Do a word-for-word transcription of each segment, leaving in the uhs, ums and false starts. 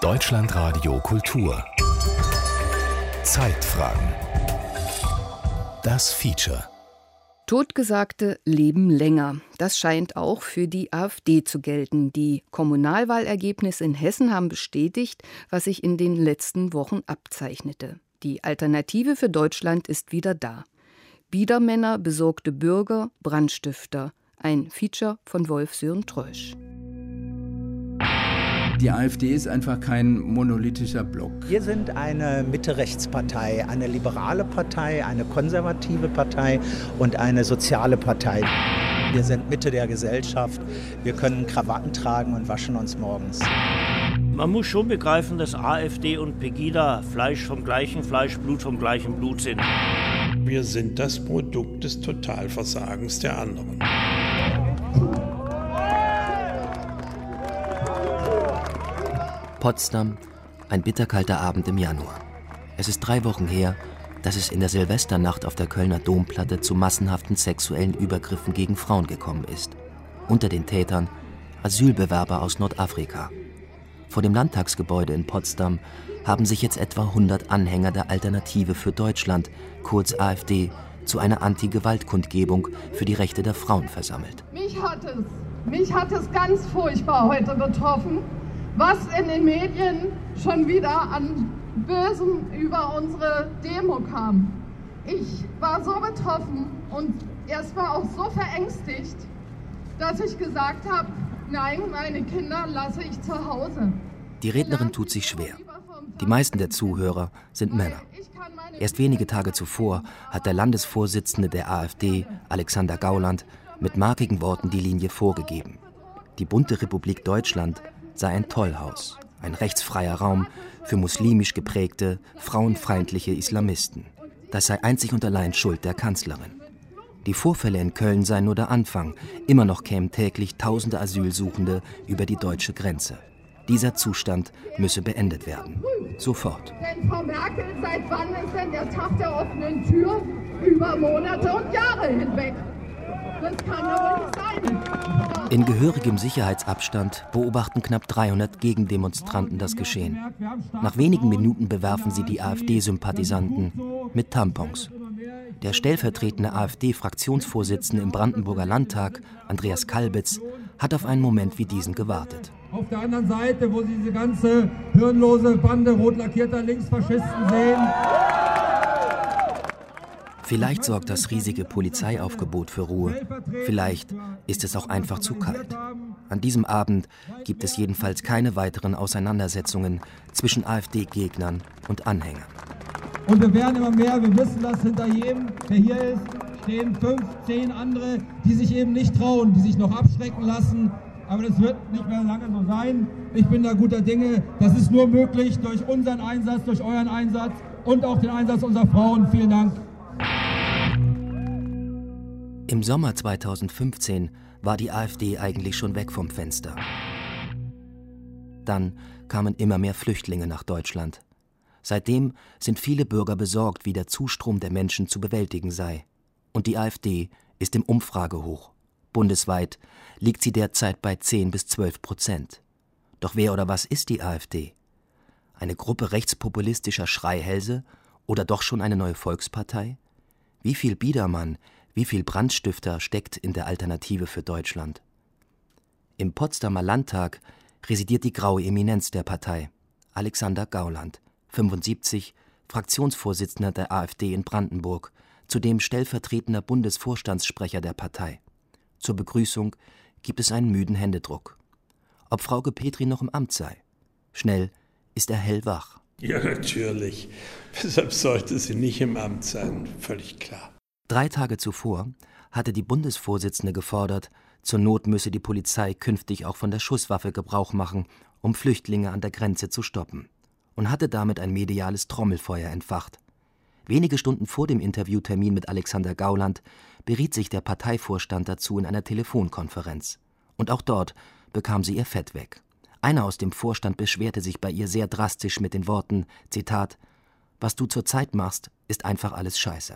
Deutschlandradio Kultur Zeitfragen. Das Feature. Totgesagte leben länger. Das scheint auch für die AfD zu gelten. Die Kommunalwahlergebnisse in Hessen haben bestätigt, was sich in den letzten Wochen abzeichnete. Die Alternative für Deutschland ist wieder da. Biedermänner, besorgte Bürger, Brandstifter. Ein Feature von Wolf-Sören Treusch. Die AfD ist einfach kein monolithischer Block. Wir sind eine Mitte-Rechts-Partei, eine liberale Partei, eine konservative Partei und eine soziale Partei. Wir sind Mitte der Gesellschaft. Wir können Krawatten tragen und waschen uns morgens. Man muss schon begreifen, dass AfD und Pegida Fleisch vom gleichen Fleisch, Blut vom gleichen Blut sind. Wir sind das Produkt des Totalversagens der anderen. Potsdam, ein bitterkalter Abend im Januar. Es ist drei Wochen her, dass es in der Silvesternacht auf der Kölner Domplatte zu massenhaften sexuellen Übergriffen gegen Frauen gekommen ist. Unter den Tätern Asylbewerber aus Nordafrika. Vor dem Landtagsgebäude in Potsdam haben sich jetzt etwa hundert Anhänger der Alternative für Deutschland, kurz AfD, zu einer Anti-Gewalt-Kundgebung für die Rechte der Frauen versammelt. Mich hat es, mich hat es ganz furchtbar heute betroffen, was in den Medien schon wieder an Bösem über unsere Demo kam. Ich war so betroffen und erstmal auch so verängstigt, dass ich gesagt habe, nein, meine Kinder lasse ich zu Hause. Die Rednerin tut sich schwer. Die meisten der Zuhörer sind Männer. Erst wenige Tage zuvor hat der Landesvorsitzende der AfD, Alexander Gauland, mit markigen Worten die Linie vorgegeben. Die bunte Republik Deutschland sei ein Tollhaus, ein rechtsfreier Raum für muslimisch geprägte, frauenfeindliche Islamisten. Das sei einzig und allein Schuld der Kanzlerin. Die Vorfälle in Köln seien nur der Anfang. Immer noch kämen täglich tausende Asylsuchende über die deutsche Grenze. Dieser Zustand müsse beendet werden. Sofort. Denn Frau Merkel, seit wann ist denn der Tag der offenen Tür? Über Monate und Jahre hinweg. Das kann ja wohl nicht sein. In gehörigem Sicherheitsabstand beobachten knapp dreihundert Gegendemonstranten das Geschehen. Nach wenigen Minuten bewerfen sie die AfD-Sympathisanten mit Tampons. Der stellvertretende AfD-Fraktionsvorsitzende im Brandenburger Landtag, Andreas Kalbitz, hat auf einen Moment wie diesen gewartet. Auf der anderen Seite, wo Sie diese ganze hirnlose Bande rot lackierter Linksfaschisten sehen. Vielleicht sorgt das riesige Polizeiaufgebot für Ruhe. Vielleicht ist es auch einfach zu kalt. An diesem Abend gibt es jedenfalls keine weiteren Auseinandersetzungen zwischen AfD-Gegnern und Anhängern. Und wir werden immer mehr, wir wissen das, hinter jedem, der hier ist, stehen fünf, zehn andere, die sich eben nicht trauen, die sich noch abschrecken lassen. Aber das wird nicht mehr lange so sein. Ich bin da guter Dinge. Das ist nur möglich durch unseren Einsatz, durch euren Einsatz und auch den Einsatz unserer Frauen. Vielen Dank. Im Sommer zweitausendfünfzehn war die AfD eigentlich schon weg vom Fenster. Dann kamen immer mehr Flüchtlinge nach Deutschland. Seitdem sind viele Bürger besorgt, wie der Zustrom der Menschen zu bewältigen sei. Und die AfD ist im Umfragehoch. Bundesweit liegt sie derzeit bei zehn bis zwölf Prozent. Doch wer oder was ist die AfD? Eine Gruppe rechtspopulistischer Schreihälse oder doch schon eine neue Volkspartei? Wie viel Biedermann, wie viel Brandstifter steckt in der Alternative für Deutschland? Im Potsdamer Landtag residiert die graue Eminenz der Partei, Alexander Gauland, fünfundsiebzig, Fraktionsvorsitzender der AfD in Brandenburg, zudem stellvertretender Bundesvorstandssprecher der Partei. Zur Begrüßung gibt es einen müden Händedruck. Ob Frauke Petry noch im Amt sei? Schnell ist er hellwach. Ja, natürlich. Weshalb sollte sie nicht im Amt sein? Völlig klar. Drei Tage zuvor hatte die Bundesvorsitzende gefordert, zur Not müsse die Polizei künftig auch von der Schusswaffe Gebrauch machen, um Flüchtlinge an der Grenze zu stoppen. Und hatte damit ein mediales Trommelfeuer entfacht. Wenige Stunden vor dem Interviewtermin mit Alexander Gauland beriet sich der Parteivorstand dazu in einer Telefonkonferenz. Und auch dort bekam sie ihr Fett weg. Einer aus dem Vorstand beschwerte sich bei ihr sehr drastisch mit den Worten, Zitat, »Was du zurzeit machst, ist einfach alles Scheiße.«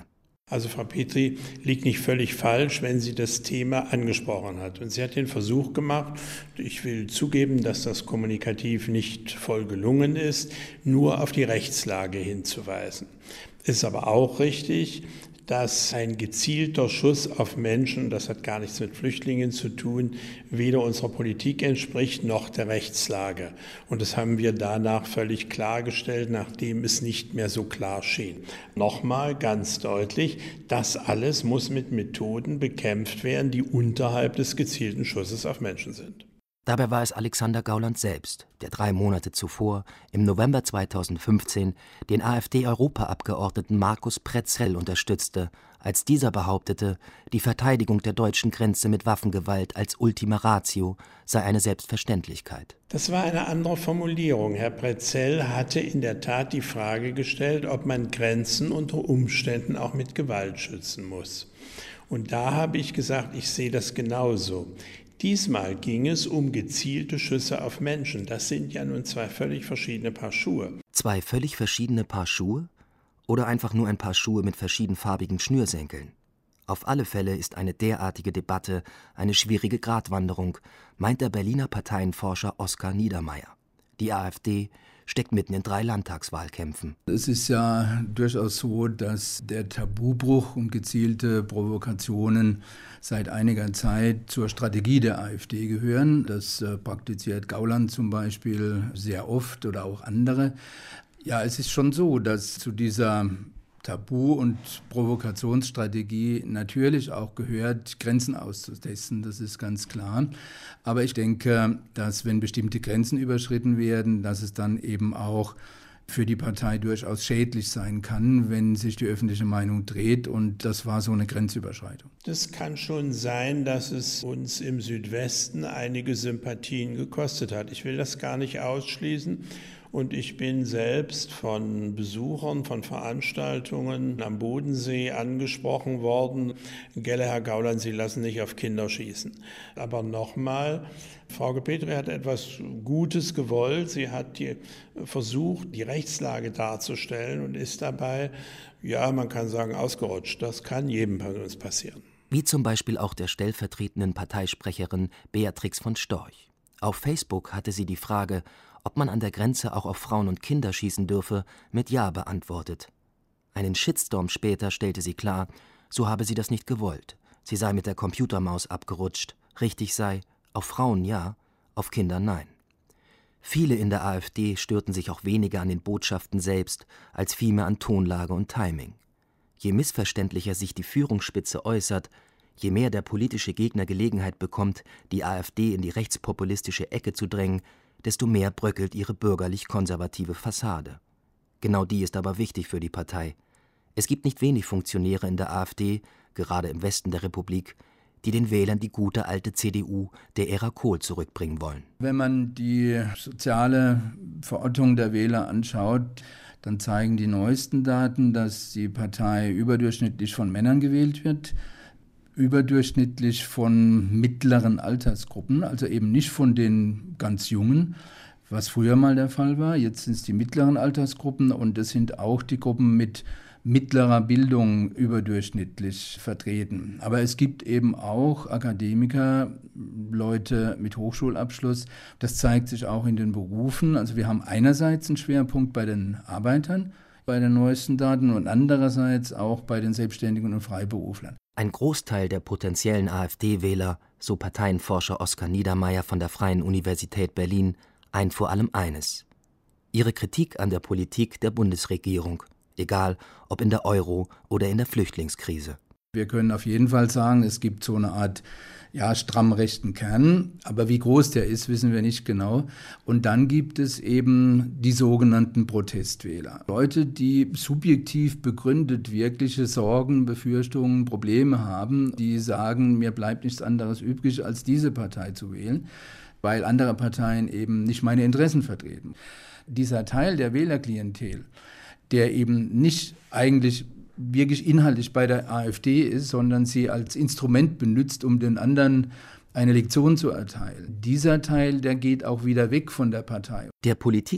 Also Frau Petri liegt nicht völlig falsch, wenn sie das Thema angesprochen hat. Und sie hat den Versuch gemacht, ich will zugeben, dass das kommunikativ nicht voll gelungen ist, nur auf die Rechtslage hinzuweisen. Ist aber auch richtig, dass ein gezielter Schuss auf Menschen, das hat gar nichts mit Flüchtlingen zu tun, weder unserer Politik entspricht noch der Rechtslage. Und das haben wir danach völlig klargestellt, nachdem es nicht mehr so klar schien. Nochmal ganz deutlich, das alles muss mit Methoden bekämpft werden, die unterhalb des gezielten Schusses auf Menschen sind. Dabei war es Alexander Gauland selbst, der drei Monate zuvor, im November zweitausendfünfzehn, den AfD-Europaabgeordneten Markus Pretzell unterstützte, als dieser behauptete, die Verteidigung der deutschen Grenze mit Waffengewalt als Ultima Ratio sei eine Selbstverständlichkeit. Das war eine andere Formulierung. Herr Pretzell hatte in der Tat die Frage gestellt, ob man Grenzen unter Umständen auch mit Gewalt schützen muss. Und da habe ich gesagt, ich sehe das genauso. Diesmal ging es um gezielte Schüsse auf Menschen. Das sind ja nun zwei völlig verschiedene Paar Schuhe. Zwei völlig verschiedene Paar Schuhe? Oder einfach nur ein Paar Schuhe mit verschiedenfarbigen Schnürsenkeln? Auf alle Fälle ist eine derartige Debatte eine schwierige Gratwanderung, meint der Berliner Parteienforscher Oskar Niedermeyer. Die AfD steckt mitten in drei Landtagswahlkämpfen. Es ist ja durchaus so, dass der Tabubruch und gezielte Provokationen seit einiger Zeit zur Strategie der AfD gehören. Das äh, praktiziert Gauland zum Beispiel sehr oft oder auch andere. Ja, es ist schon so, dass zu dieser Tabu- und Provokationsstrategie natürlich auch gehört, Grenzen auszutesten, das ist ganz klar. Aber ich denke, dass wenn bestimmte Grenzen überschritten werden, dass es dann eben auch für die Partei durchaus schädlich sein kann, wenn sich die öffentliche Meinung dreht. Und das war so eine Grenzüberschreitung. Das kann schon sein, dass es uns im Südwesten einige Sympathien gekostet hat. Ich will das gar nicht ausschließen. Und ich bin selbst von Besuchern von Veranstaltungen am Bodensee angesprochen worden. Gelle, Herr Gauland, Sie lassen nicht auf Kinder schießen. Aber nochmal, Frau Petri hat etwas Gutes gewollt. Sie hat die, versucht, die Rechtslage darzustellen und ist dabei, ja, man kann sagen, ausgerutscht. Das kann jedem von uns passieren. Wie zum Beispiel auch der stellvertretenden Parteisprecherin Beatrix von Storch. Auf Facebook hatte sie die Frage, ob man an der Grenze auch auf Frauen und Kinder schießen dürfe, mit Ja beantwortet. Einen Shitstorm später stellte sie klar, so habe sie das nicht gewollt. Sie sei mit der Computermaus abgerutscht. Richtig sei, auf Frauen ja, auf Kinder nein. Viele in der AfD störten sich auch weniger an den Botschaften selbst, als vielmehr an Tonlage und Timing. Je missverständlicher sich die Führungsspitze äußert, je mehr der politische Gegner Gelegenheit bekommt, die AfD in die rechtspopulistische Ecke zu drängen, desto mehr bröckelt ihre bürgerlich-konservative Fassade. Genau die ist aber wichtig für die Partei. Es gibt nicht wenig Funktionäre in der AfD, gerade im Westen der Republik, die den Wählern die gute alte C D U der Ära Kohl zurückbringen wollen. Wenn man die soziale Verortung der Wähler anschaut, dann zeigen die neuesten Daten, dass die Partei überdurchschnittlich von Männern gewählt wird, überdurchschnittlich von mittleren Altersgruppen, also eben nicht von den ganz Jungen, was früher mal der Fall war. Jetzt sind es die mittleren Altersgruppen und es sind auch die Gruppen mit mittlerer Bildung überdurchschnittlich vertreten. Aber es gibt eben auch Akademiker, Leute mit Hochschulabschluss. Das zeigt sich auch in den Berufen. Also wir haben einerseits einen Schwerpunkt bei den Arbeitern, bei den neuesten Daten und andererseits auch bei den Selbstständigen und Freiberuflern. Ein Großteil der potenziellen AfD-Wähler, so Parteienforscher Oskar Niedermeyer von der Freien Universität Berlin, eint vor allem eines: ihre Kritik an der Politik der Bundesregierung, egal ob in der Euro- oder in der Flüchtlingskrise. Wir können auf jeden Fall sagen, es gibt so eine Art ja, stramm rechten Kern, aber wie groß der ist, wissen wir nicht genau. Und dann gibt es eben die sogenannten Protestwähler. Leute, die subjektiv begründet wirkliche Sorgen, Befürchtungen, Probleme haben, die sagen, mir bleibt nichts anderes übrig, als diese Partei zu wählen, weil andere Parteien eben nicht meine Interessen vertreten. Dieser Teil der Wählerklientel, der eben nicht eigentlich wirklich inhaltlich bei der AfD ist, sondern sie als Instrument benutzt, um den anderen eine Lektion zu erteilen. Dieser Teil, der geht auch wieder weg von der Partei. Der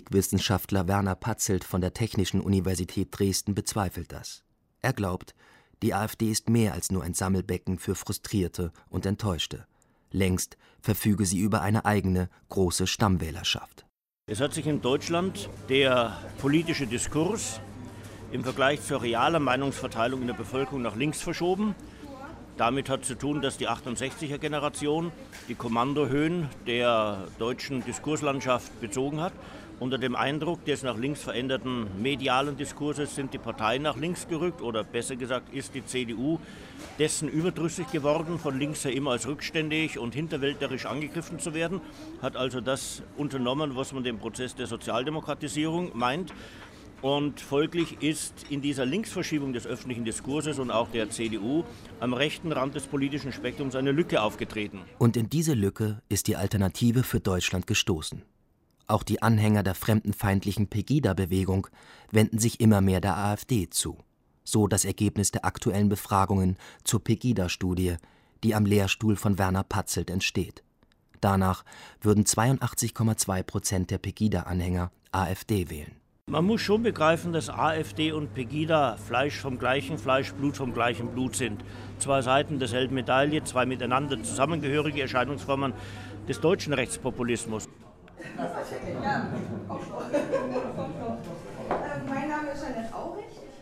Politikwissenschaftler Werner Patzelt von der Technischen Universität Dresden bezweifelt das. Er glaubt, Die AfD ist mehr als nur ein Sammelbecken für Frustrierte und Enttäuschte. Längst verfüge sie über eine eigene, große Stammwählerschaft. Es hat sich in Deutschland der politische Diskurs im Vergleich zur realen Meinungsverteilung in der Bevölkerung nach links verschoben. Damit hat zu tun, dass die achtundsechziger-Generation die Kommandohöhen der deutschen Diskurslandschaft bezogen hat. Unter dem Eindruck des nach links veränderten medialen Diskurses sind die Parteien nach links gerückt, oder besser gesagt ist die C D U dessen überdrüssig geworden, von links her immer als rückständig und hinterwäldlerisch angegriffen zu werden, hat also das unternommen, was man den Prozess der Sozialdemokratisierung meint. Und folglich ist in dieser Linksverschiebung des öffentlichen Diskurses und auch der C D U am rechten Rand des politischen Spektrums eine Lücke aufgetreten. Und in diese Lücke ist die Alternative für Deutschland gestoßen. Auch die Anhänger der fremdenfeindlichen Pegida-Bewegung wenden sich immer mehr der AfD zu. So das Ergebnis der aktuellen Befragungen zur Pegida-Studie, die am Lehrstuhl von Werner Patzelt entsteht. Danach würden zweiundachtzig Komma zwei Prozent der Pegida-Anhänger AfD wählen. Man muss schon begreifen, dass AfD und Pegida Fleisch vom gleichen Fleisch, Blut vom gleichen Blut sind. Zwei Seiten derselben Medaille, zwei miteinander zusammengehörige Erscheinungsformen des deutschen Rechtspopulismus. Ja. Mein Name ist Jeanette Aurich.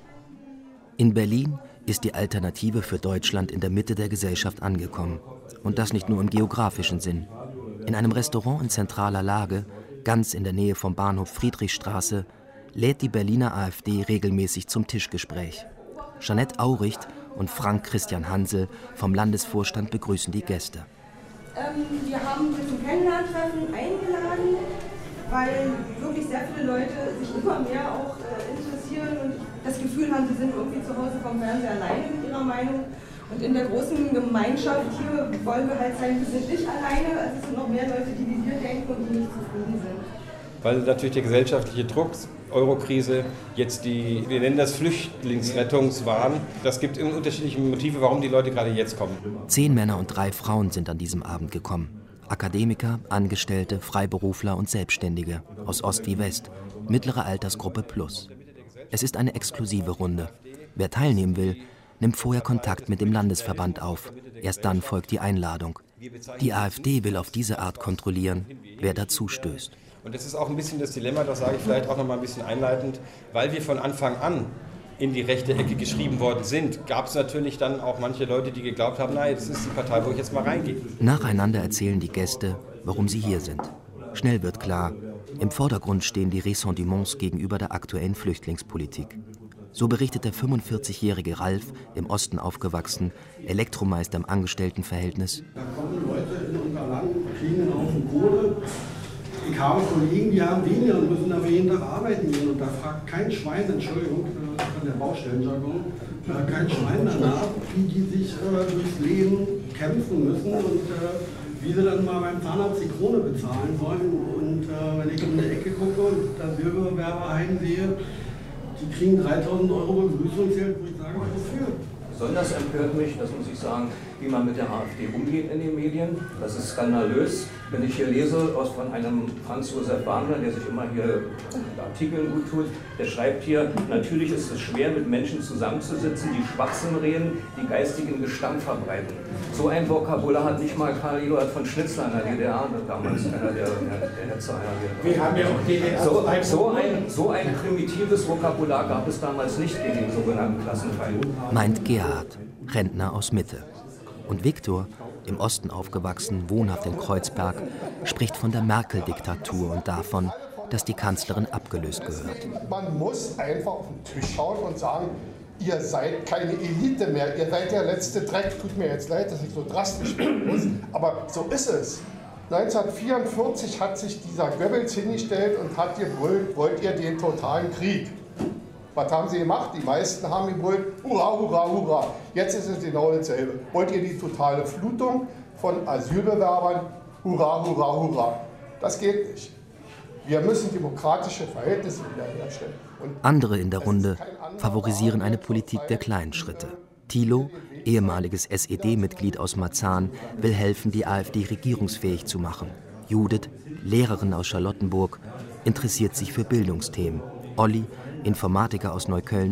In Berlin ist die Alternative für Deutschland in der Mitte der Gesellschaft angekommen. Und das nicht nur im geografischen Sinn. In einem Restaurant in zentraler Lage, ganz in der Nähe vom Bahnhof Friedrichstraße, lädt die Berliner AfD regelmäßig zum Tischgespräch. Jeanette Auricht und Frank Christian Hansel vom Landesvorstand begrüßen die Gäste. Ähm, wir haben wir zum Kennenlerntreffen eingeladen, weil wirklich sehr viele Leute sich immer mehr auch äh, interessieren und das Gefühl haben, sie sind irgendwie zu Hause vom Fernseher alleine mit ihrer Meinung. Und in der großen Gemeinschaft hier wollen wir halt sein, wir sind nicht alleine, also es sind noch mehr Leute, die wie wir denken und die nicht zufrieden sind. Weil natürlich der gesellschaftliche Druck, Eurokrise, jetzt die, wir nennen das Flüchtlingsrettungswahn, das gibt unterschiedliche Motive, warum die Leute gerade jetzt kommen. Zehn Männer und drei Frauen sind an diesem Abend gekommen. Akademiker, Angestellte, Freiberufler und Selbstständige, aus Ost wie West, mittlere Altersgruppe plus. Es ist eine exklusive Runde. Wer teilnehmen will, nimmt vorher Kontakt mit dem Landesverband auf. Erst dann folgt die Einladung. Die AfD will auf diese Art kontrollieren, wer dazu stößt. Und das ist auch ein bisschen das Dilemma, das sage ich vielleicht auch noch mal ein bisschen einleitend, weil wir von Anfang an in die rechte Ecke geschrieben worden sind, gab es natürlich dann auch manche Leute, die geglaubt haben, nein, das ist die Partei, wo ich jetzt mal reingehe. Nacheinander erzählen die Gäste, warum sie hier sind. Schnell wird klar, im Vordergrund stehen die Ressentiments gegenüber der aktuellen Flüchtlingspolitik. So berichtet der fünfundvierzigjährige Ralf, im Osten aufgewachsen, Elektromeister im Angestelltenverhältnis. Da kommen Leute in unser Land, kriegen einen Haufen Kohle. Ich habe Kollegen, die haben weniger und müssen aber jeden Tag arbeiten gehen. Und da fragt kein Schwein, Entschuldigung, von der Baustellenjargon, kein Schwein danach, wie die sich äh, durchs Leben kämpfen müssen und äh, wie sie dann mal beim Zahnarzt die Krone bezahlen wollen. Und äh, wenn ich um die Ecke gucke und da Bürgerwerber einsehe, die kriegen dreitausend Euro Begrüßungsgeld, wo ich sage, wofür? Besonders empört mich, das muss ich sagen, wie man mit der AfD umgeht in den Medien. Das ist skandalös. Wenn ich hier lese aus von einem Franz Josef Wagner, der sich immer hier Artikeln gut tut, der schreibt hier, natürlich ist es schwer, mit Menschen zusammenzusitzen, die Schwachsinn reden, die geistigen Gestank verbreiten. So ein Vokabular hat nicht mal Karl Eduard von Schnitzler in der D D R damals, einer der, der Hetzer einer der. Wir haben ja auch D D R. So, so, ein, so ein primitives Vokabular gab es damals nicht gegen den sogenannten Klassenfeind. Meint Gerhard, Rentner aus Mitte. Und Viktor, im Osten aufgewachsen, wohnhaft in Kreuzberg, spricht von der Merkel-Diktatur und davon, dass die Kanzlerin abgelöst gehört. Man muss einfach auf den Tisch schauen und sagen, ihr seid keine Elite mehr, ihr seid der letzte Dreck. Tut mir jetzt leid, dass ich so drastisch bin muss, aber so ist es. neunzehnhundertvierundvierzig hat sich dieser Goebbels hingestellt und hat gebrüllt, wollt ihr den totalen Krieg? Was haben sie gemacht? Die meisten haben gebrüllt, hurra, hurra, hurra. Jetzt ist es genau dasselbe. Wollt ihr die totale Flutung von Asylbewerbern? Hurra, hurra, hurra. Das geht nicht. Wir müssen demokratische Verhältnisse wiederherstellen. Und andere in der Runde favorisieren eine Politik der kleinen Schritte. Thilo, ehemaliges S E D-Mitglied aus Marzahn, will helfen, die AfD regierungsfähig zu machen. Judith, Lehrerin aus Charlottenburg, interessiert sich für Bildungsthemen. Olli, Informatiker aus Neukölln,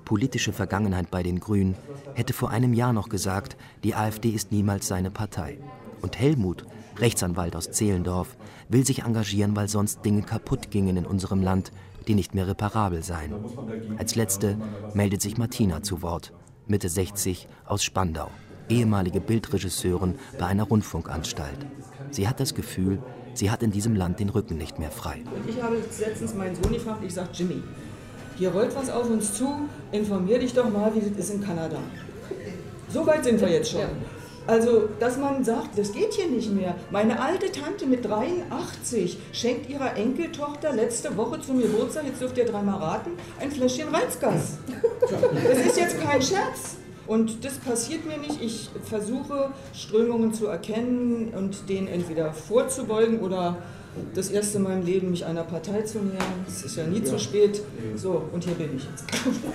politische Vergangenheit bei den Grünen, hätte vor einem Jahr noch gesagt, die AfD ist niemals seine Partei. Und Helmut, Rechtsanwalt aus Zehlendorf, will sich engagieren, weil sonst Dinge kaputt gingen in unserem Land, die nicht mehr reparabel seien. Als letzte meldet sich Martina zu Wort, Mitte sechzig, aus Spandau, ehemalige Bildregisseurin bei einer Rundfunkanstalt. Sie hat das Gefühl, sie hat in diesem Land den Rücken nicht mehr frei. Und ich habe letztens meinen Sohn gefragt, ich sage, Jimmy, hier rollt was auf uns zu, informier dich doch mal, wie das ist in Kanada. So weit sind wir jetzt schon. Also, dass man sagt, das geht hier nicht mehr. Meine alte Tante mit dreiundachtzig schenkt ihrer Enkeltochter letzte Woche zum Geburtstag, jetzt dürft ihr dreimal raten, ein Fläschchen Reizgas. Das ist jetzt kein Scherz. Und das passiert mir nicht. Ich versuche, Strömungen zu erkennen und denen entweder vorzubeugen oder das erste Mal im Leben mich einer Partei zu nähern. Es ist ja nie zu spät. So, und hier bin ich jetzt.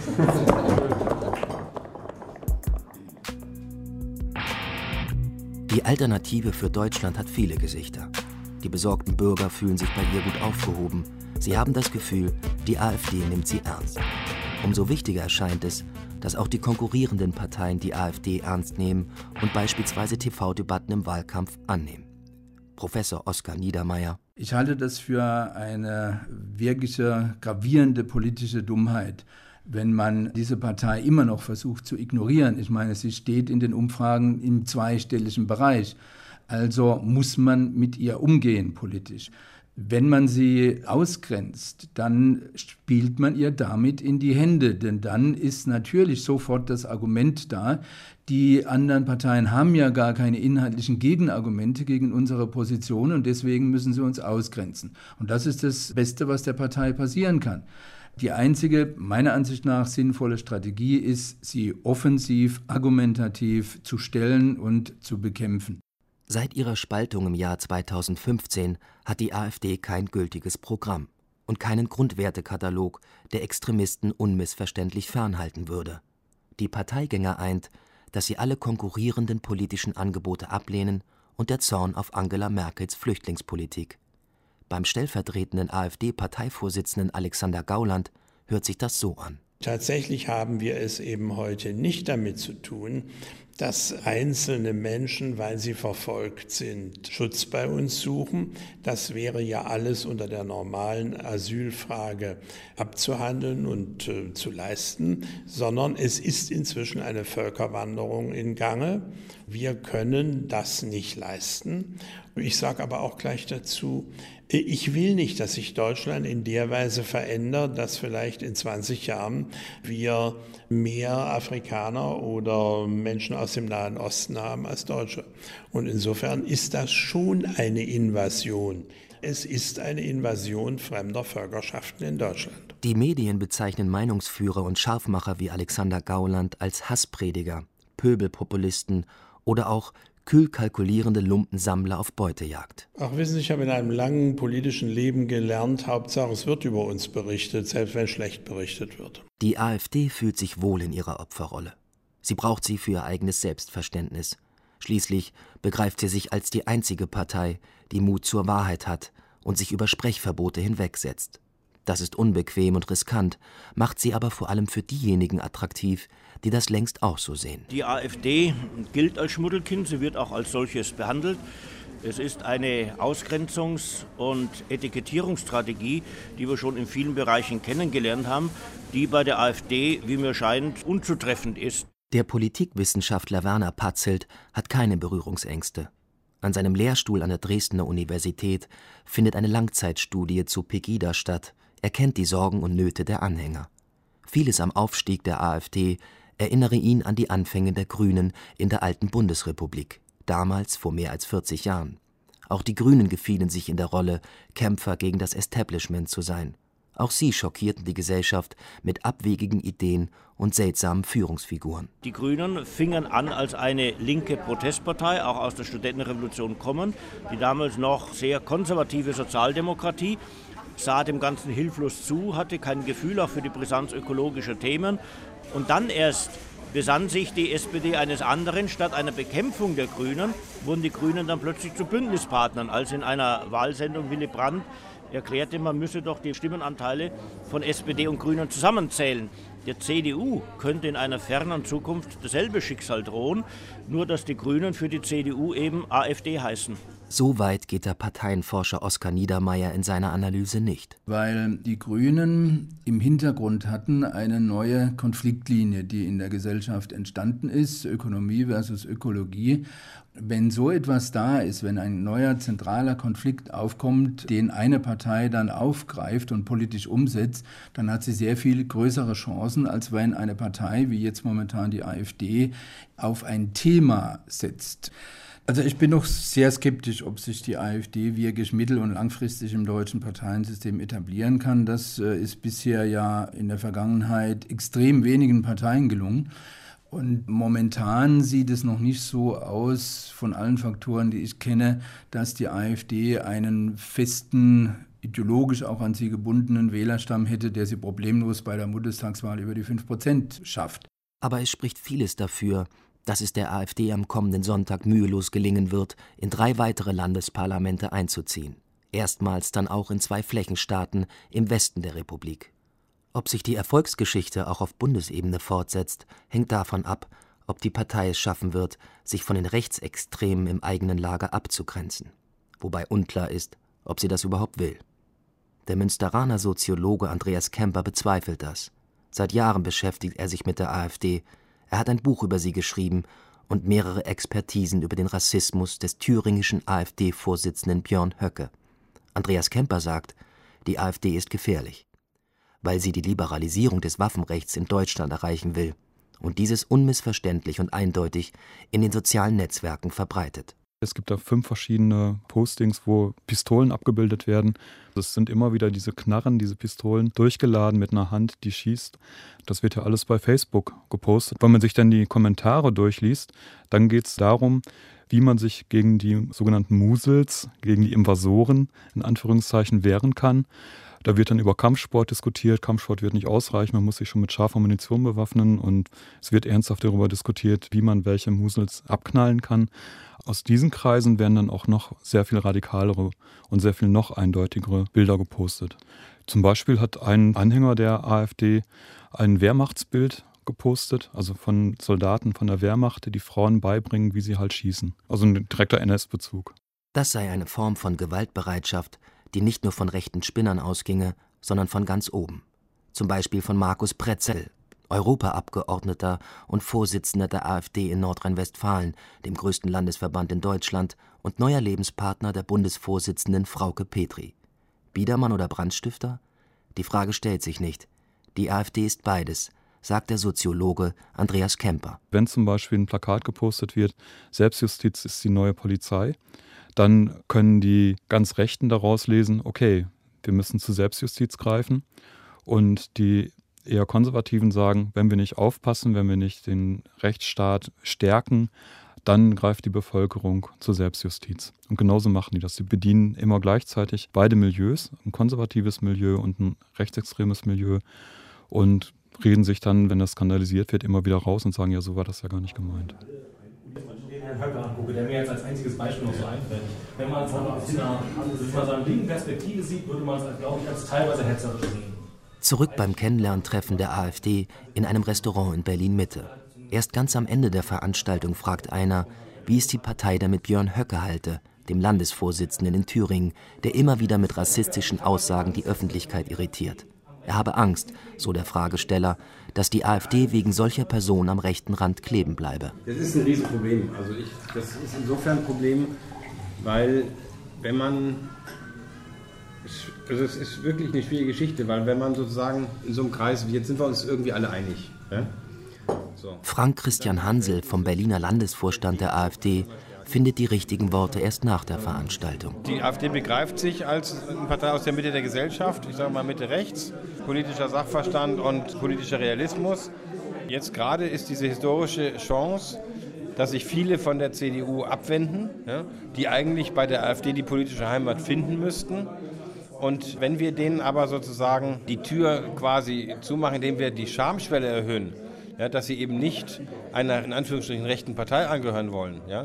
Die Alternative für Deutschland hat viele Gesichter. Die besorgten Bürger fühlen sich bei ihr gut aufgehoben. Sie haben das Gefühl, die AfD nimmt sie ernst. Umso wichtiger erscheint es, dass auch die konkurrierenden Parteien die AfD ernst nehmen und beispielsweise T V-Debatten im Wahlkampf annehmen. Professor Oskar Niedermeyer. Ich halte das für eine wirkliche, gravierende politische Dummheit, wenn man diese Partei immer noch versucht zu ignorieren. Ich meine, sie steht in den Umfragen im zweistelligen Bereich. Also muss man mit ihr umgehen politisch. Wenn man sie ausgrenzt, dann spielt man ihr damit in die Hände. Denn dann ist natürlich sofort das Argument da, die anderen Parteien haben ja gar keine inhaltlichen Gegenargumente gegen unsere Position und deswegen müssen sie uns ausgrenzen. Und das ist das Beste, was der Partei passieren kann. Die einzige, meiner Ansicht nach, sinnvolle Strategie ist, sie offensiv, argumentativ zu stellen und zu bekämpfen. Seit ihrer Spaltung im Jahr zweitausendfünfzehn hat die AfD kein gültiges Programm und keinen Grundwertekatalog, der Extremisten unmissverständlich fernhalten würde. Die Parteigänger eint, dass sie alle konkurrierenden politischen Angebote ablehnen und der Zorn auf Angela Merkels Flüchtlingspolitik. Beim stellvertretenden AfD-Parteivorsitzenden Alexander Gauland hört sich das so an. Tatsächlich haben wir es eben heute nicht damit zu tun, dass einzelne Menschen, weil sie verfolgt sind, Schutz bei uns suchen. Das wäre ja alles unter der normalen Asylfrage abzuhandeln und äh, zu leisten, sondern es ist inzwischen eine Völkerwanderung in Gange. Wir können das nicht leisten. Ich sage aber auch gleich dazu, ich will nicht, dass sich Deutschland in der Weise verändert, dass vielleicht in zwanzig Jahren wir mehr Afrikaner oder Menschen aus dem Nahen Osten haben als Deutsche. Und insofern ist das schon eine Invasion. Es ist eine Invasion fremder Völkerschaften in Deutschland. Die Medien bezeichnen Meinungsführer und Scharfmacher wie Alexander Gauland als Hassprediger, Pöbelpopulisten oder auch kühl kalkulierende Lumpensammler auf Beutejagd. Ach, wissen Sie, ich habe in einem langen politischen Leben gelernt, Hauptsache es wird über uns berichtet, selbst wenn schlecht berichtet wird. Die AfD fühlt sich wohl in ihrer Opferrolle. Sie braucht sie für ihr eigenes Selbstverständnis. Schließlich begreift sie sich als die einzige Partei, die Mut zur Wahrheit hat und sich über Sprechverbote hinwegsetzt. Das ist unbequem und riskant, macht sie aber vor allem für diejenigen attraktiv, die das längst auch so sehen. Die AfD gilt als Schmuddelkind, sie wird auch als solches behandelt. Es ist eine Ausgrenzungs- und Etikettierungsstrategie, die wir schon in vielen Bereichen kennengelernt haben, die bei der AfD, wie mir scheint, unzutreffend ist. Der Politikwissenschaftler Werner Patzelt hat keine Berührungsängste. An seinem Lehrstuhl an der Dresdner Universität findet eine Langzeitstudie zu Pegida statt. Er kennt die Sorgen und Nöte der Anhänger. Vieles am Aufstieg der AfD erinnere ihn an die Anfänge der Grünen in der alten Bundesrepublik, damals vor mehr als vierzig Jahren. Auch die Grünen gefielen sich in der Rolle, Kämpfer gegen das Establishment zu sein. Auch sie schockierten die Gesellschaft mit abwegigen Ideen und seltsamen Führungsfiguren. Die Grünen fingen an als eine linke Protestpartei, auch aus der Studentenrevolution kommend, die damals noch sehr konservative Sozialdemokratie, sah dem Ganzen hilflos zu, hatte kein Gefühl auch für die Brisanz ökologischer Themen. Und dann erst besann sich die S P D eines anderen. Statt einer Bekämpfung der Grünen wurden die Grünen dann plötzlich zu Bündnispartnern, als in einer Wahlsendung Willy Brandt erklärte, man müsse doch die Stimmenanteile von S P D und Grünen zusammenzählen. Der C D U könnte in einer fernen Zukunft dasselbe Schicksal drohen, nur dass die Grünen für die C D U eben AfD heißen. So weit geht der Parteienforscher Oskar Niedermeyer in seiner Analyse nicht. Weil die Grünen im Hintergrund hatten eine neue Konfliktlinie, die in der Gesellschaft entstanden ist, Ökonomie versus Ökologie. Wenn so etwas da ist, wenn ein neuer zentraler Konflikt aufkommt, den eine Partei dann aufgreift und politisch umsetzt, dann hat sie sehr viel größere Chancen, als wenn eine Partei, wie jetzt momentan die AfD, auf ein Thema setzt. Also ich bin noch sehr skeptisch, ob sich die AfD wirklich mittel- und langfristig im deutschen Parteiensystem etablieren kann. Das ist bisher ja in der Vergangenheit extrem wenigen Parteien gelungen. Und momentan sieht es noch nicht so aus, von allen Faktoren, die ich kenne, dass die AfD einen festen, ideologisch auch an sie gebundenen Wählerstamm hätte, der sie problemlos bei der Bundestagswahl über die fünf Prozent schafft. Aber es spricht vieles dafür, dass es der AfD am kommenden Sonntag mühelos gelingen wird, in drei weitere Landesparlamente einzuziehen. Erstmals dann auch in zwei Flächenstaaten im Westen der Republik. Ob sich die Erfolgsgeschichte auch auf Bundesebene fortsetzt, hängt davon ab, ob die Partei es schaffen wird, sich von den Rechtsextremen im eigenen Lager abzugrenzen. Wobei unklar ist, ob sie das überhaupt will. Der Münsteraner Soziologe Andreas Kemper bezweifelt das. Seit Jahren beschäftigt er sich mit der AfD. Er hat ein Buch über sie geschrieben und mehrere Expertisen über den Rassismus des thüringischen AfD-Vorsitzenden Björn Höcke. Andreas Kemper sagt, die AfD ist gefährlich, weil sie die Liberalisierung des Waffenrechts in Deutschland erreichen will und dieses unmissverständlich und eindeutig in den sozialen Netzwerken verbreitet. Es gibt da fünf verschiedene Postings, wo Pistolen abgebildet werden. Das sind immer wieder diese Knarren, diese Pistolen, durchgeladen mit einer Hand, die schießt. Das wird ja alles bei Facebook gepostet. Wenn man sich dann die Kommentare durchliest, dann geht es darum, wie man sich gegen die sogenannten Musels, gegen die Invasoren in Anführungszeichen wehren kann. Da wird dann über Kampfsport diskutiert. Kampfsport wird nicht ausreichen, man muss sich schon mit scharfer Munition bewaffnen und es wird ernsthaft darüber diskutiert, wie man welche Musels abknallen kann. Aus diesen Kreisen werden dann auch noch sehr viel radikalere und sehr viel noch eindeutigere Bilder gepostet. Zum Beispiel hat ein Anhänger der AfD ein Wehrmachtsbild gepostet, also von Soldaten von der Wehrmacht, die Frauen beibringen, wie sie halt schießen. Also ein direkter N S-Bezug. Das sei eine Form von Gewaltbereitschaft, die nicht nur von rechten Spinnern ausginge, sondern von ganz oben. Zum Beispiel von Markus Pretzel, Europaabgeordneter und Vorsitzender der AfD in Nordrhein-Westfalen, dem größten Landesverband in Deutschland, und neuer Lebenspartner der Bundesvorsitzenden Frauke Petri. Biedermann oder Brandstifter? Die Frage stellt sich nicht. Die AfD ist beides, sagt der Soziologe Andreas Kemper. Wenn zum Beispiel ein Plakat gepostet wird, Selbstjustiz ist die neue Polizei, dann können die ganz Rechten daraus lesen, okay, wir müssen zu Selbstjustiz greifen. Und die eher Konservativen sagen, wenn wir nicht aufpassen, wenn wir nicht den Rechtsstaat stärken, dann greift die Bevölkerung zur Selbstjustiz. Und genauso machen die das. Sie bedienen immer gleichzeitig beide Milieus, ein konservatives Milieu und ein rechtsextremes Milieu, und reden sich dann, wenn das skandalisiert wird, immer wieder raus und sagen, ja, so war das ja gar nicht gemeint. Den Herrn Höcke angucke, der mir jetzt als einziges Beispiel noch so einfällt. Wenn man es aus einer so einer linken Perspektive sieht, würde man es, glaube ich, als teilweise hetzerisch sehen. Zurück beim Kennenlerntreffen der AfD in einem Restaurant in Berlin-Mitte. Erst ganz am Ende der Veranstaltung fragt einer, wie es die Partei da mit Björn Höcke halte, dem Landesvorsitzenden in Thüringen, der immer wieder mit rassistischen Aussagen die Öffentlichkeit irritiert. Er habe Angst, so der Fragesteller, dass die AfD wegen solcher Personen am rechten Rand kleben bleibe. Das ist ein Riesenproblem. Also ich, das ist insofern ein Problem, weil wenn man, also es ist wirklich eine schwierige Geschichte, weil wenn man sozusagen in so einem Kreis, wie jetzt sind wir uns irgendwie alle einig. Ja? So. Frank Christian Hansel vom Berliner Landesvorstand der AfD findet die richtigen Worte erst nach der Veranstaltung. Die AfD begreift sich als eine Partei aus der Mitte der Gesellschaft, ich sage mal Mitte rechts, politischer Sachverstand und politischer Realismus. Jetzt gerade ist diese historische Chance, dass sich viele von der C D U abwenden, ja, die eigentlich bei der AfD die politische Heimat finden müssten. Und wenn wir denen aber sozusagen die Tür quasi zumachen, indem wir die Schamschwelle erhöhen, ja, dass sie eben nicht einer in Anführungsstrichen rechten Partei angehören wollen, ja,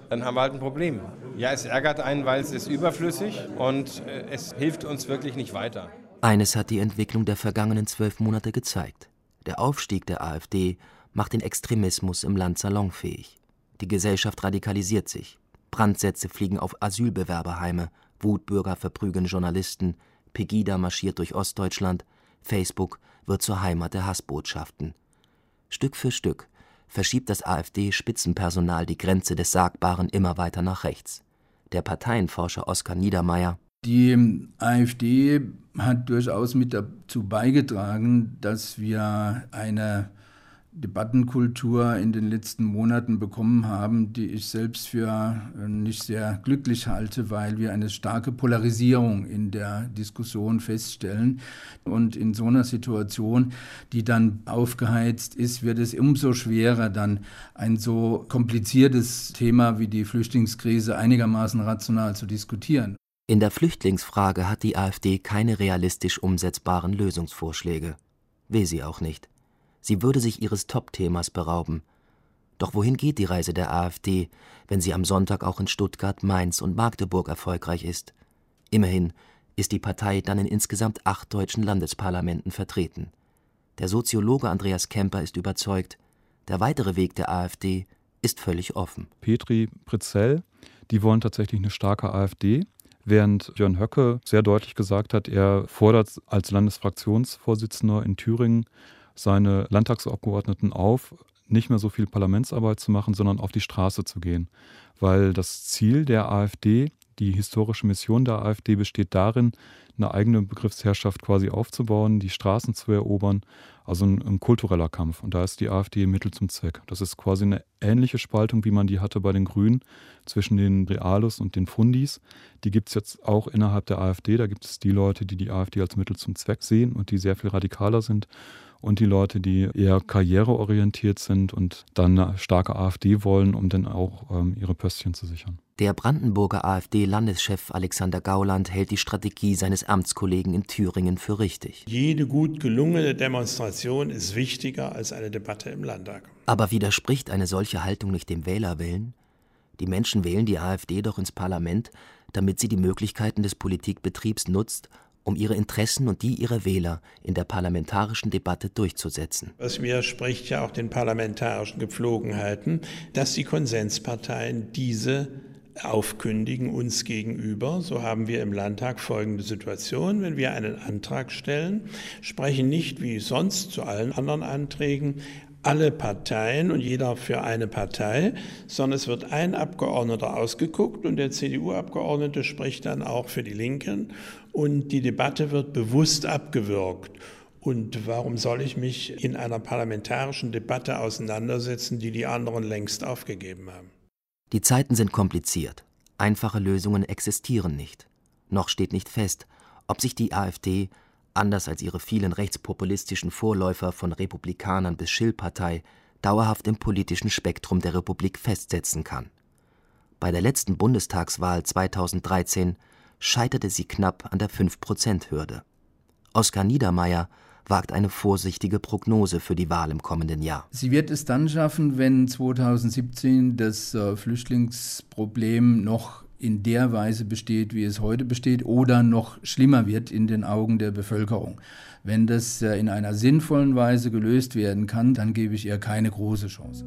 dann haben wir halt ein Problem. Ja, es ärgert einen, weil es ist überflüssig und es hilft uns wirklich nicht weiter. Eines hat die Entwicklung der vergangenen zwölf Monate gezeigt. Der Aufstieg der AfD macht den Extremismus im Land salonfähig. Die Gesellschaft radikalisiert sich. Brandsätze fliegen auf Asylbewerberheime, Wutbürger verprügeln Journalisten, Pegida marschiert durch Ostdeutschland, Facebook wird zur Heimat der Hassbotschaften. Stück für Stück verschiebt das AfD-Spitzenpersonal die Grenze des Sagbaren immer weiter nach rechts. Der Parteienforscher Oskar Niedermeyer: Die AfD hat durchaus mit dazu beigetragen, dass wir eine Debattenkultur in den letzten Monaten bekommen haben, die ich selbst für nicht sehr glücklich halte, weil wir eine starke Polarisierung in der Diskussion feststellen. Und in so einer Situation, die dann aufgeheizt ist, wird es umso schwerer, dann ein so kompliziertes Thema wie die Flüchtlingskrise einigermaßen rational zu diskutieren. In der Flüchtlingsfrage hat die AfD keine realistisch umsetzbaren Lösungsvorschläge. Will sie auch nicht. Sie würde sich ihres Top-Themas berauben. Doch wohin geht die Reise der AfD, wenn sie am Sonntag auch in Stuttgart, Mainz und Magdeburg erfolgreich ist? Immerhin ist die Partei dann in insgesamt acht deutschen Landesparlamenten vertreten. Der Soziologe Andreas Kemper ist überzeugt, der weitere Weg der AfD ist völlig offen. Petri, Pritzell, die wollen tatsächlich eine starke AfD, während Björn Höcke sehr deutlich gesagt hat, er fordert als Landesfraktionsvorsitzender in Thüringen seine Landtagsabgeordneten auf, nicht mehr so viel Parlamentsarbeit zu machen, sondern auf die Straße zu gehen. Weil das Ziel der AfD, die historische Mission der AfD besteht darin, eine eigene Begriffsherrschaft quasi aufzubauen, die Straßen zu erobern, also ein, ein kultureller Kampf. Und da ist die AfD Mittel zum Zweck. Das ist quasi eine ähnliche Spaltung, wie man die hatte bei den Grünen zwischen den Realos und den Fundis. Die gibt es jetzt auch innerhalb der AfD. Da gibt es die Leute, die die AfD als Mittel zum Zweck sehen und die sehr viel radikaler sind. Und die Leute, die eher karriereorientiert sind und dann eine starke AfD wollen, um dann auch ähm, ihre Pöstchen zu sichern. Der Brandenburger AfD-Landeschef Alexander Gauland hält die Strategie seines Amtskollegen in Thüringen für richtig. Jede gut gelungene Demonstration ist wichtiger als eine Debatte im Landtag. Aber widerspricht eine solche Haltung nicht dem Wählerwillen? Die Menschen wählen die AfD doch ins Parlament, damit sie die Möglichkeiten des Politikbetriebs nutzt, um ihre Interessen und die ihrer Wähler in der parlamentarischen Debatte durchzusetzen. Das widerspricht ja auch den parlamentarischen Gepflogenheiten, dass die Konsensparteien diese aufkündigen uns gegenüber. So haben wir im Landtag folgende Situation: Wenn wir einen Antrag stellen, sprechen nicht wie sonst zu allen anderen Anträgen alle Parteien und jeder für eine Partei, sondern es wird ein Abgeordneter ausgeguckt und der C D U-Abgeordnete spricht dann auch für die Linken und die Debatte wird bewusst abgewürgt. Und warum soll ich mich in einer parlamentarischen Debatte auseinandersetzen, die die anderen längst aufgegeben haben? Die Zeiten sind kompliziert. Einfache Lösungen existieren nicht. Noch steht nicht fest, ob sich die AfD, anders als ihre vielen rechtspopulistischen Vorläufer von Republikanern bis Schill-Partei, dauerhaft im politischen Spektrum der Republik festsetzen kann. Bei der letzten Bundestagswahl zweitausenddreizehn scheiterte sie knapp an der fünf Prozent Hürde. Oskar Niedermeyer wagt eine vorsichtige Prognose für die Wahl im kommenden Jahr. Sie wird es dann schaffen, wenn zweitausendsiebzehn das äh, Flüchtlingsproblem noch in der Weise besteht, wie es heute besteht, oder noch schlimmer wird in den Augen der Bevölkerung. Wenn das äh, in einer sinnvollen Weise gelöst werden kann, dann gebe ich ihr keine große Chance.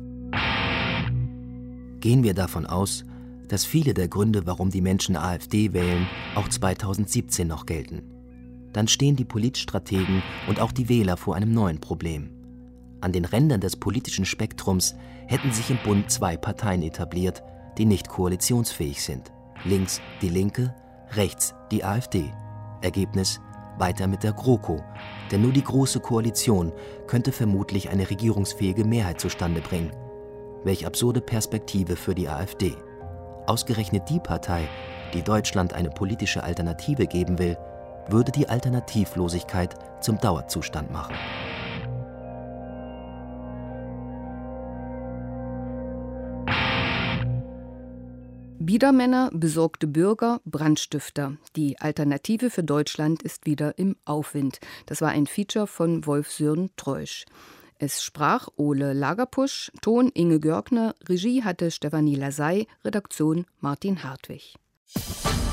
Gehen wir davon aus, dass viele der Gründe, warum die Menschen AfD wählen, auch zweitausendsiebzehn noch gelten. Dann stehen die Politstrategen und auch die Wähler vor einem neuen Problem. An den Rändern des politischen Spektrums hätten sich im Bund zwei Parteien etabliert, die nicht koalitionsfähig sind. Links die Linke, rechts die AfD. Ergebnis: weiter mit der GroKo. Denn nur die Große Koalition könnte vermutlich eine regierungsfähige Mehrheit zustande bringen. Welch absurde Perspektive für die AfD. Ausgerechnet die Partei, die Deutschland eine politische Alternative geben will, würde die Alternativlosigkeit zum Dauerzustand machen. Biedermänner, besorgte Bürger, Brandstifter. Die Alternative für Deutschland ist wieder im Aufwind. Das war ein Feature von Wolf-Sören Treusch. Es sprach Ole Lagerpusch, Ton Inge Görgner, Regie hatte Stefanie Lasey, Redaktion Martin Hartwig.